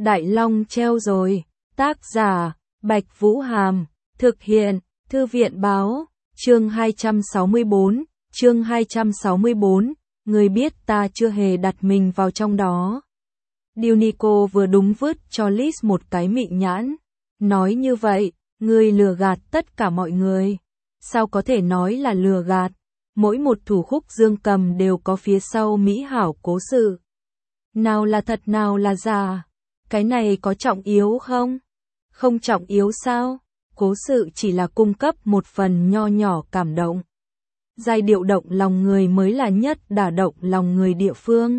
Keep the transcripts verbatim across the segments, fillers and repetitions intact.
Đại Long treo rồi. Tác giả, Bạch Vũ Hàm. Thực hiện, Thư viện Báo. Chương hai trăm sáu mươi bốn. Chương hai trăm sáu mươi bốn. Người biết ta chưa hề đặt mình vào trong đó. Dionico vừa đúng vứt cho Liz một cái mị nhãn. Nói như vậy, ngươi lừa gạt tất cả mọi người. Sao có thể nói là lừa gạt? Mỗi một thủ khúc dương cầm đều có phía sau mỹ hảo cố sự. Nào là thật nào là giả? Cái này có trọng yếu không? Không trọng yếu sao? Cố sự chỉ là cung cấp một phần nho nhỏ cảm động. Giai điệu động lòng người mới là nhất đả động lòng người địa phương.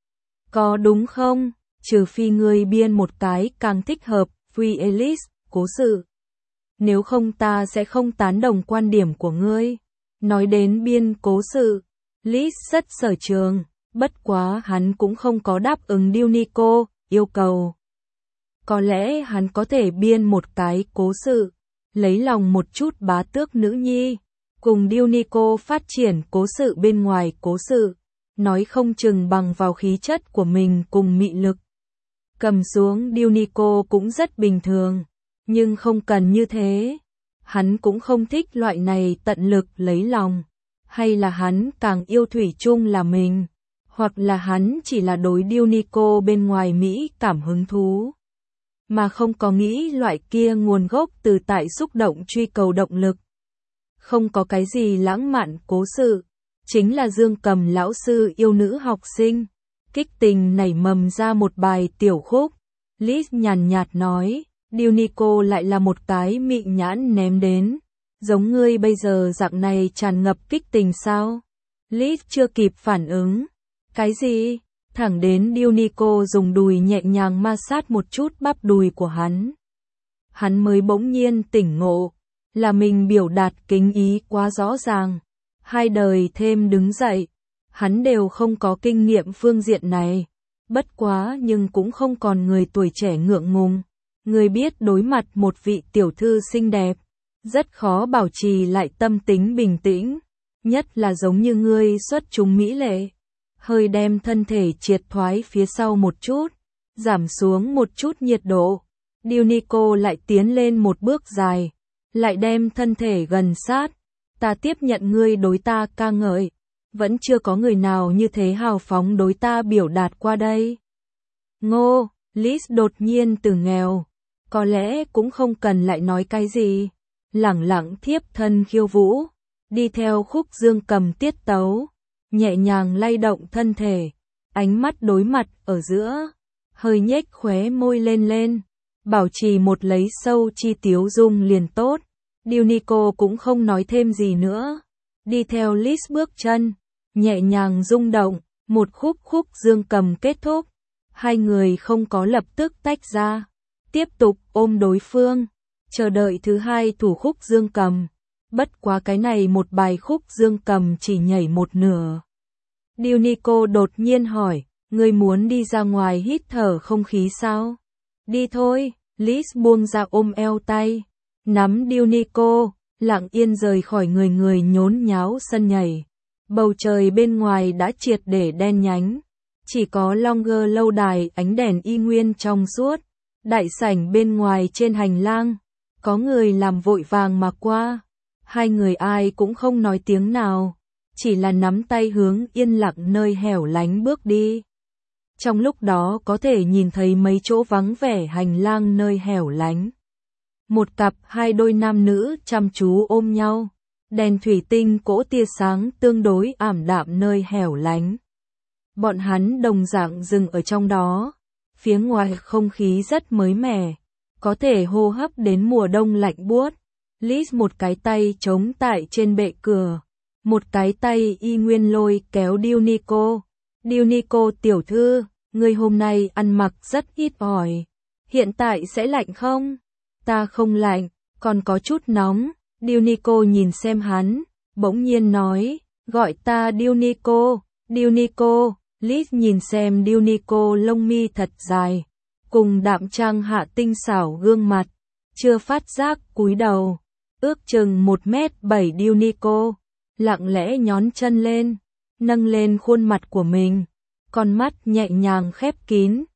Có đúng không? Trừ phi ngươi biên một cái càng thích hợp, Free Alice, cố sự. Nếu không ta sẽ không tán đồng quan điểm của ngươi. Nói đến biên cố sự, Liz rất sở trường, bất quá hắn cũng không có đáp ứng Dionico yêu cầu. Có lẽ hắn có thể biên một cái cố sự, lấy lòng một chút bá tước nữ nhi, cùng Dionico phát triển cố sự bên ngoài cố sự, nói không chừng bằng vào khí chất của mình cùng mị lực. Cầm xuống Dionico cũng rất bình thường, nhưng không cần như thế. Hắn cũng không thích loại này tận lực lấy lòng, hay là hắn càng yêu thủy chung là mình, hoặc là hắn chỉ là đối Dionico bên ngoài Mỹ cảm hứng thú, mà không có nghĩ loại kia nguồn gốc từ tại xúc động truy cầu động lực. Không có cái gì lãng mạn cố sự, chính là dương cầm lão sư yêu nữ học sinh, kích tình nảy mầm ra một bài tiểu khúc. Liz nhàn nhạt nói, Dionico lại là một cái mị nhãn ném đến, giống ngươi bây giờ dạng này tràn ngập kích tình sao? Liz chưa kịp phản ứng. Cái gì? Thẳng đến Dionico dùng đùi nhẹ nhàng ma sát một chút bắp đùi của hắn. Hắn mới bỗng nhiên tỉnh ngộ, là mình biểu đạt kính ý quá rõ ràng. Hai đời thêm đứng dậy, hắn đều không có kinh nghiệm phương diện này. Bất quá nhưng cũng không còn người tuổi trẻ ngượng ngùng. Người biết đối mặt một vị tiểu thư xinh đẹp, rất khó bảo trì lại tâm tính bình tĩnh, nhất là giống như ngươi xuất chúng mỹ lệ. Hơi đem thân thể triệt thoái phía sau một chút, giảm xuống một chút nhiệt độ. Dionico lại tiến lên một bước dài, lại đem thân thể gần sát. Ta tiếp nhận ngươi đối ta ca ngợi, vẫn chưa có người nào như thế hào phóng đối ta biểu đạt qua đây. Ngô, Liz đột nhiên từ nghèo, có lẽ cũng không cần lại nói cái gì, lẳng lặng thiếp thân khiêu vũ, đi theo khúc dương cầm tiết tấu, nhẹ nhàng lay động thân thể, ánh mắt đối mặt ở giữa, hơi nhếch khóe môi lên lên, bảo trì một lấy sâu chi tiếu dung liền tốt. Dionico cũng không nói thêm gì nữa, đi theo Liz bước chân, nhẹ nhàng rung động, một khúc khúc dương cầm kết thúc, hai người không có lập tức tách ra, tiếp tục ôm đối phương, chờ đợi thứ hai thủ khúc dương cầm. Bất quá cái này một bài khúc dương cầm chỉ nhảy một nửa. Dionico đột nhiên hỏi, ngươi muốn đi ra ngoài hít thở không khí sao? Đi thôi. Liz buông ra ôm eo tay, nắm Dionico, lặng yên rời khỏi người người nhốn nháo sân nhảy. Bầu trời bên ngoài đã triệt để đen nhánh, chỉ có Longer lâu đài ánh đèn y nguyên trong suốt. Đại sảnh bên ngoài trên hành lang, có người làm vội vàng mà qua. Hai người ai cũng không nói tiếng nào, chỉ là nắm tay hướng yên lặng nơi hẻo lánh bước đi. Trong lúc đó có thể nhìn thấy mấy chỗ vắng vẻ hành lang nơi hẻo lánh. Một cặp hai đôi nam nữ chăm chú ôm nhau, đèn thủy tinh cỗ tia sáng tương đối ảm đạm nơi hẻo lánh. Bọn hắn đồng dạng dừng ở trong đó. Phía ngoài không khí rất mới mẻ, có thể hô hấp đến mùa đông lạnh buốt. Liz một cái tay chống tại trên bệ cửa, một cái tay y nguyên lôi kéo Dionico. Dionico tiểu thư, ngươi hôm nay ăn mặc rất ít ỏi, hiện tại sẽ lạnh không? Ta không lạnh, còn có chút nóng. Dionico nhìn xem hắn, bỗng nhiên nói, gọi ta Dionico, Dionico. Liz nhìn xem Dionico lông mi thật dài, cùng đạm trang hạ tinh xảo gương mặt, chưa phát giác cúi đầu, ước chừng một mét bảy Dionico, lặng lẽ nhón chân lên, nâng lên khuôn mặt của mình, con mắt nhẹ nhàng khép kín,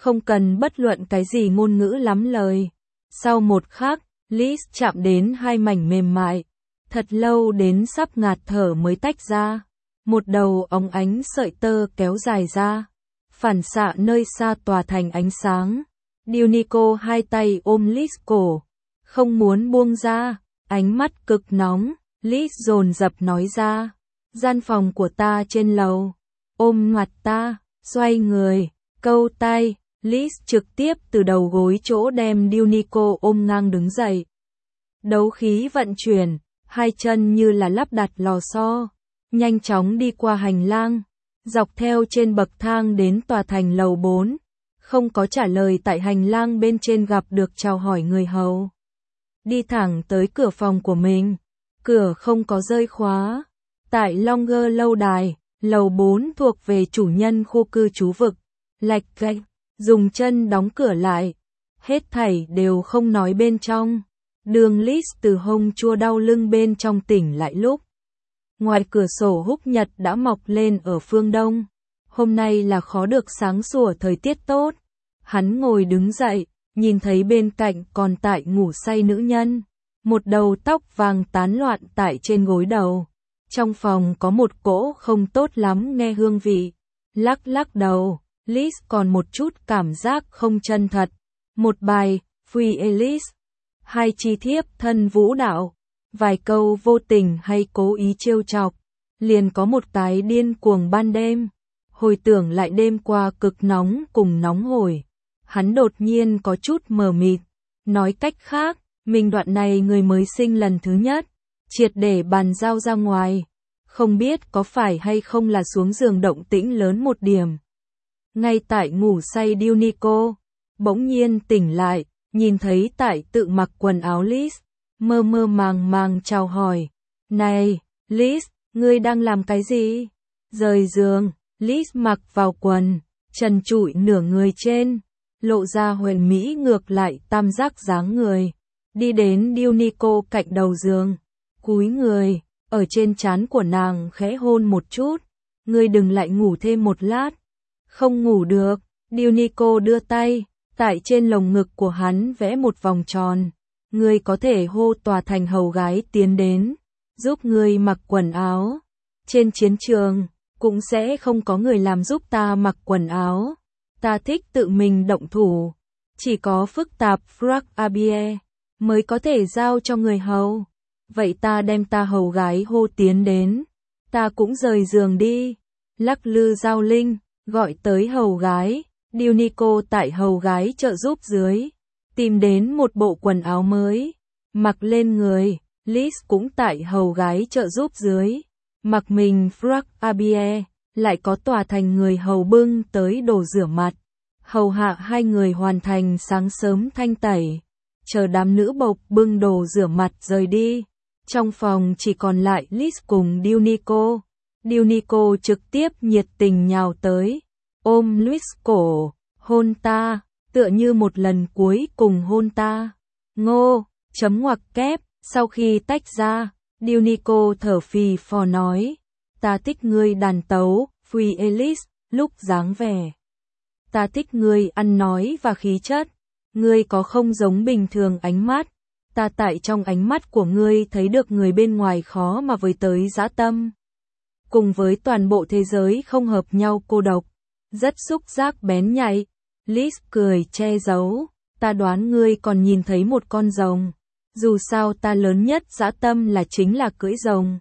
Không cần bất luận cái gì ngôn ngữ lắm lời. Sau một khắc, Liz chạm đến hai mảnh mềm mại. Thật lâu đến sắp ngạt thở mới tách ra. Một đầu óng ánh sợi tơ kéo dài ra. Phản xạ nơi xa tỏa thành ánh sáng. Dionico hai tay ôm Liz cổ. Không muốn buông ra. Ánh mắt cực nóng. Liz dồn dập nói ra. Gian phòng của ta trên lầu. Ôm mặt ta. Xoay người. Câu tay. Liz trực tiếp từ đầu gối chỗ đem Dionico ôm ngang đứng dậy. Đấu khí vận chuyển. Hai chân như là lắp đặt lò xo. Nhanh chóng đi qua hành lang. Dọc theo trên bậc thang đến tòa thành lầu bốn. Không có trả lời tại hành lang bên trên gặp được chào hỏi người hầu. Đi thẳng tới cửa phòng của mình. Cửa không có rơi khóa. Tại Longer lâu đài, lầu bốn thuộc về chủ nhân khu cư trú vực. Lạch cạch, dùng chân đóng cửa lại. Hết thảy đều không nói bên trong. Đường Liz từ hông chua đau lưng bên trong tỉnh lại lúc. Ngoài cửa sổ húc nhật đã mọc lên ở phương đông. Hôm nay là khó được sáng sủa thời tiết tốt. Hắn ngồi đứng dậy, nhìn thấy bên cạnh còn tại ngủ say nữ nhân. Một đầu tóc vàng tán loạn tại trên gối đầu. Trong phòng có một cỗ không tốt lắm nghe hương vị. Lắc lắc đầu, Liz còn một chút cảm giác không chân thật. Một bài, Free Alice. Hai chi thiếp thân vũ đạo. Vài câu vô tình hay cố ý trêu chọc. Liền có một cái điên cuồng ban đêm. Hồi tưởng lại đêm qua cực nóng cùng nóng hổi. Hắn đột nhiên có chút mờ mịt. Nói cách khác, mình đoạn này người mới sinh lần thứ nhất. Triệt để bàn giao ra ngoài. Không biết có phải hay không là xuống giường động tĩnh lớn một điểm. Ngay tại ngủ say Dionico, bỗng nhiên tỉnh lại, nhìn thấy tại tự mặc quần áo Liz, mơ mơ màng màng chào hỏi. Này, Liz, ngươi đang làm cái gì? Rời giường, Liz mặc vào quần, trần trụi nửa người trên, lộ ra huyền mỹ ngược lại tam giác dáng người. Đi đến Dionico cạnh đầu giường, cúi người, ở trên trán của nàng khẽ hôn một chút. Ngươi đừng lại ngủ thêm một lát. Không ngủ được, Dionico đưa tay, tại trên lồng ngực của hắn vẽ một vòng tròn. Ngươi có thể hô tòa thành hầu gái tiến đến, giúp ngươi mặc quần áo. Trên chiến trường, cũng sẽ không có người làm giúp ta mặc quần áo. Ta thích tự mình động thủ. Chỉ có phức tạp Frag Abie mới có thể giao cho người hầu. Vậy ta đem ta hầu gái hô tiến đến. Ta cũng rời giường đi. Lắc lư giao linh, gọi tới hầu gái. Dionico tại hầu gái trợ giúp dưới. Tìm đến một bộ quần áo mới. Mặc lên người. Liz cũng tại hầu gái trợ giúp dưới. Mặc mình Frag Abie. Lại có tòa thành người hầu bưng tới đồ rửa mặt. Hầu hạ hai người hoàn thành sáng sớm thanh tẩy. Chờ đám nữ bộc bưng đồ rửa mặt rời đi. Trong phòng chỉ còn lại Liz cùng Dionico. Dionico trực tiếp nhiệt tình nhào tới. Ôm Liz cổ. Hôn ta. Tựa như một lần cuối cùng hôn ta. Ngô. Chấm ngoặc kép. Sau khi tách ra. Dionico thở phì phò nói. Ta thích ngươi đàn tấu. Free Alice. Lúc dáng vẻ. Ta thích ngươi ăn nói và khí chất. Ngươi có không giống bình thường ánh mắt. Ta tại trong ánh mắt của ngươi thấy được người bên ngoài khó mà với tới dã tâm. Cùng với toàn bộ thế giới không hợp nhau cô độc. Rất xúc giác bén nhạy. Liz cười che giấu. Ta đoán ngươi còn nhìn thấy một con rồng. Dù sao ta lớn nhất dã tâm là chính là cưỡi rồng.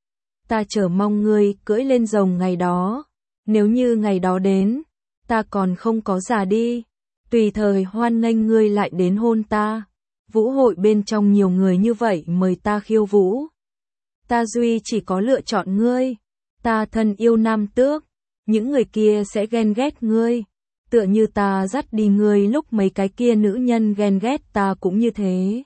Ta chờ mong ngươi cưỡi lên rồng ngày đó. Nếu như ngày đó đến, ta còn không có già đi. Tùy thời hoan nghênh ngươi lại đến hôn ta. Vũ hội bên trong nhiều người như vậy mời ta khiêu vũ. Ta duy chỉ có lựa chọn ngươi. Ta thân yêu nam tước. Những người kia sẽ ghen ghét ngươi. Tựa như ta dắt đi ngươi lúc mấy cái kia nữ nhân ghen ghét ta cũng như thế.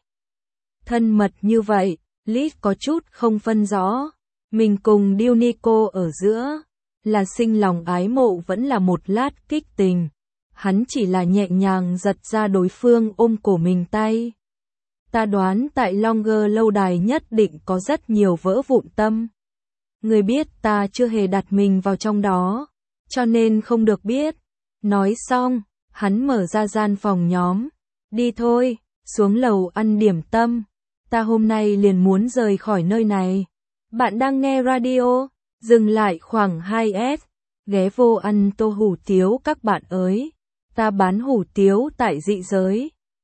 Thân mật như vậy, Liz có chút không phân rõ. Mình cùng Dionico ở giữa. Là sinh lòng ái mộ vẫn là một lát kích tình. Hắn chỉ là nhẹ nhàng giật ra đối phương ôm cổ mình tay. Ta đoán tại Longer lâu đài nhất định có rất nhiều vỡ vụn tâm. Người biết ta chưa hề đặt mình vào trong đó, cho nên không được biết. Nói xong, Hắn mở ra gian phòng nhóm. Đi thôi, xuống lầu ăn điểm tâm. Ta hôm nay liền muốn rời khỏi nơi này. Bạn đang nghe radio, dừng lại khoảng hai s. Ghé vô ăn tô hủ tiếu các bạn ơi. Ta bán hủ tiếu tại dị giới.